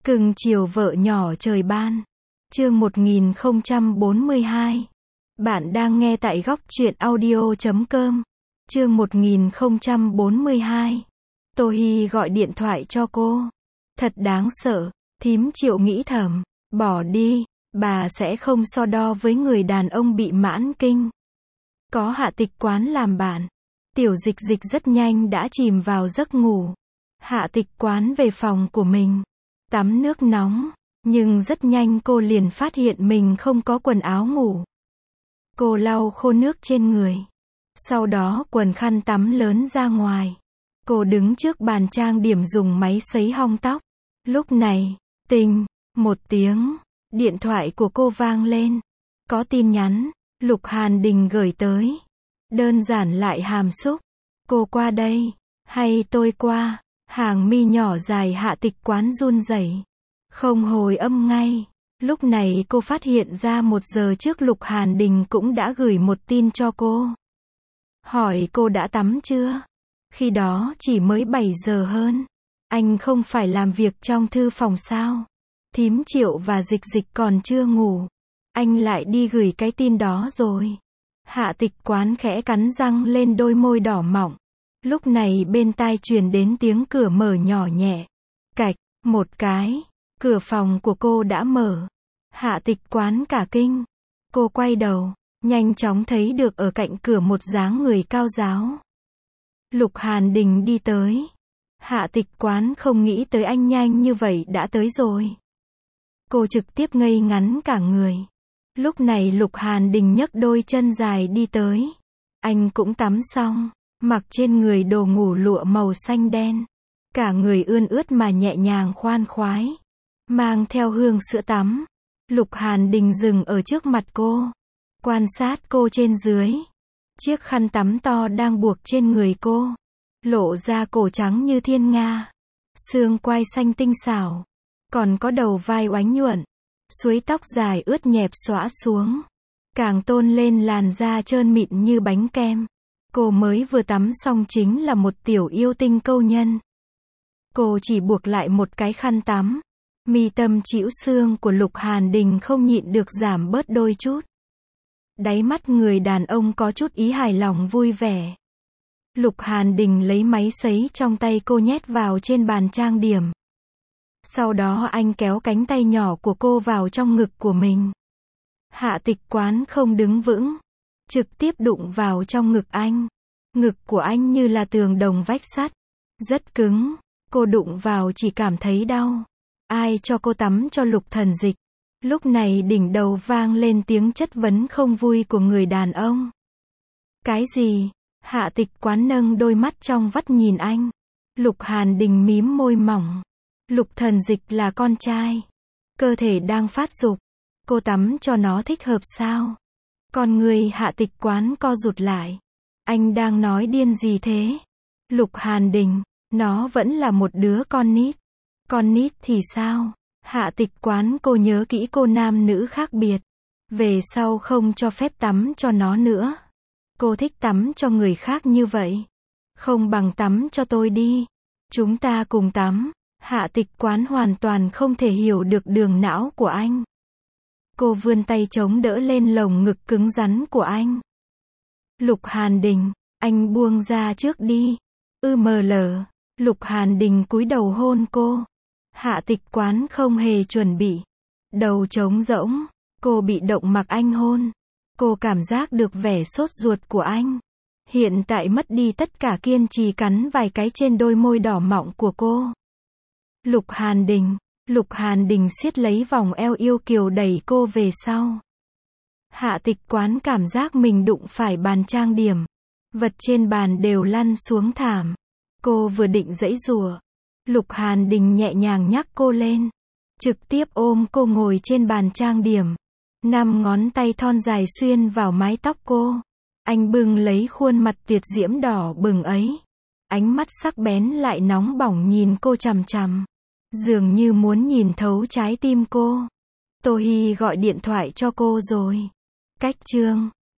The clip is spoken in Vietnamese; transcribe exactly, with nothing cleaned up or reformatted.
Cưng chiều vợ nhỏ trời ban. Chương một nghìn không trăm bốn mươi hai. Bạn đang nghe tại góc truyện audio chấm com. Chương một nghìn không trăm bốn mươi hai. Tô Hi gọi điện thoại cho cô. Thật đáng sợ, thím Triệu nghĩ thầm. Bỏ đi, bà sẽ không so đo với người đàn ông bị mãn kinh. Có Hạ Tịch Quán làm bạn. Tiểu Dịch Dịch rất nhanh đã chìm vào giấc ngủ. Hạ Tịch Quán về phòng của mình. Tắm nước nóng, nhưng rất nhanh cô liền phát hiện mình không có quần áo ngủ. Cô lau khô nước trên người. Sau đó quần khăn tắm lớn ra ngoài. Cô đứng trước bàn trang điểm dùng máy sấy hong tóc. Lúc này, tình, một tiếng, điện thoại của cô vang lên. Có tin nhắn, Lục Hàn Đình gửi tới. Đơn giản lại hàm xúc. Cô qua đây, hay tôi qua? Hàng mi nhỏ dài Hạ Tịch Quán run rẩy, không hồi âm ngay. Lúc này cô phát hiện ra một giờ trước Lục Hàn Đình cũng đã gửi một tin cho cô. Hỏi cô đã tắm chưa? Khi đó chỉ mới bảy giờ hơn. Anh không phải làm việc trong thư phòng sao? Thím Triệu và Dịch Dịch còn chưa ngủ. Anh lại đi gửi cái tin đó rồi. Hạ Tịch Quán khẽ cắn răng lên đôi môi đỏ mọng. Lúc này bên tai truyền đến tiếng cửa mở nhỏ nhẹ. Cạch, một cái. Cửa phòng của cô đã mở. Hạ Tịch Quán cả kinh. Cô quay đầu, nhanh chóng thấy được ở cạnh cửa một dáng người cao ráo. Lục Hàn Đình đi tới. Hạ Tịch Quán không nghĩ tới anh nhanh như vậy đã tới rồi. Cô trực tiếp ngây ngắn cả người. Lúc này Lục Hàn Đình nhấc đôi chân dài đi tới. Anh cũng tắm xong. Mặc trên người đồ ngủ lụa màu xanh đen. Cả người ươn ướt mà nhẹ nhàng khoan khoái. Mang theo hương sữa tắm. Lục Hàn Đình dừng ở trước mặt cô. Quan sát cô trên dưới. Chiếc khăn tắm to đang buộc trên người cô. Lộ ra cổ trắng như thiên nga. Xương quai xanh tinh xảo. Còn có đầu vai oánh nhuận. Suối tóc dài ướt nhẹp xõa xuống. Càng tôn lên làn da trơn mịn như bánh kem. Cô mới vừa tắm xong chính là một tiểu yêu tinh câu nhân. Cô chỉ buộc lại một cái khăn tắm. Mi tâm trĩu xương của Lục Hàn Đình không nhịn được giảm bớt đôi chút. Đáy mắt người đàn ông có chút ý hài lòng vui vẻ. Lục Hàn Đình lấy máy sấy trong tay cô nhét vào trên bàn trang điểm. Sau đó anh kéo cánh tay nhỏ của cô vào trong ngực của mình. Hạ Tịch Quán không đứng vững. Trực tiếp đụng vào trong ngực anh. Ngực của anh như là tường đồng vách sắt. Rất cứng. Cô đụng vào chỉ cảm thấy đau. Ai cho cô tắm cho Lục Thần Dịch? Lúc này đỉnh đầu vang lên tiếng chất vấn không vui của người đàn ông. Cái gì? Hạ Tịch Quán nâng đôi mắt trong vắt nhìn anh. Lục Hàn Đình mím môi mỏng. Lục Thần Dịch là con trai. Cơ thể đang phát dục. Cô tắm cho nó thích hợp sao? Con người Hạ Tịch Quán co rụt lại. Anh đang nói điên gì thế? Lục Hàn Đình, nó vẫn là một đứa con nít. Con nít thì sao? Hạ Tịch Quán cô nhớ kỹ cô nam nữ khác biệt. Về sau không cho phép tắm cho nó nữa. Cô thích tắm cho người khác như vậy. Không bằng tắm cho tôi đi. Chúng ta cùng tắm. Hạ Tịch Quán hoàn toàn không thể hiểu được đường não của anh. Cô vươn tay chống đỡ lên lồng ngực cứng rắn của anh. Lục Hàn Đình, anh buông ra trước đi. Ư mờ lờ. Lục Hàn Đình cúi đầu hôn cô. Hạ Tịch Quán không hề chuẩn bị. Đầu trống rỗng. Cô bị động mặc anh hôn. Cô cảm giác được vẻ sốt ruột của anh. Hiện tại mất đi tất cả kiên trì cắn vài cái trên đôi môi đỏ mọng của cô. Lục Hàn Đình. Lục Hàn Đình siết lấy vòng eo yêu kiều đẩy cô về sau. Hạ Tịch Quán cảm giác mình đụng phải bàn trang điểm. Vật trên bàn đều lăn xuống thảm. Cô vừa định giãy giụa. Lục Hàn Đình nhẹ nhàng nhắc cô lên. Trực tiếp ôm cô ngồi trên bàn trang điểm. Năm ngón tay thon dài xuyên vào mái tóc cô. Anh bưng lấy khuôn mặt tuyệt diễm đỏ bừng ấy. Ánh mắt sắc bén lại nóng bỏng nhìn cô chằm chằm. Dường như muốn nhìn thấu trái tim cô. Tô Hi gọi điện thoại cho cô rồi. Cách chương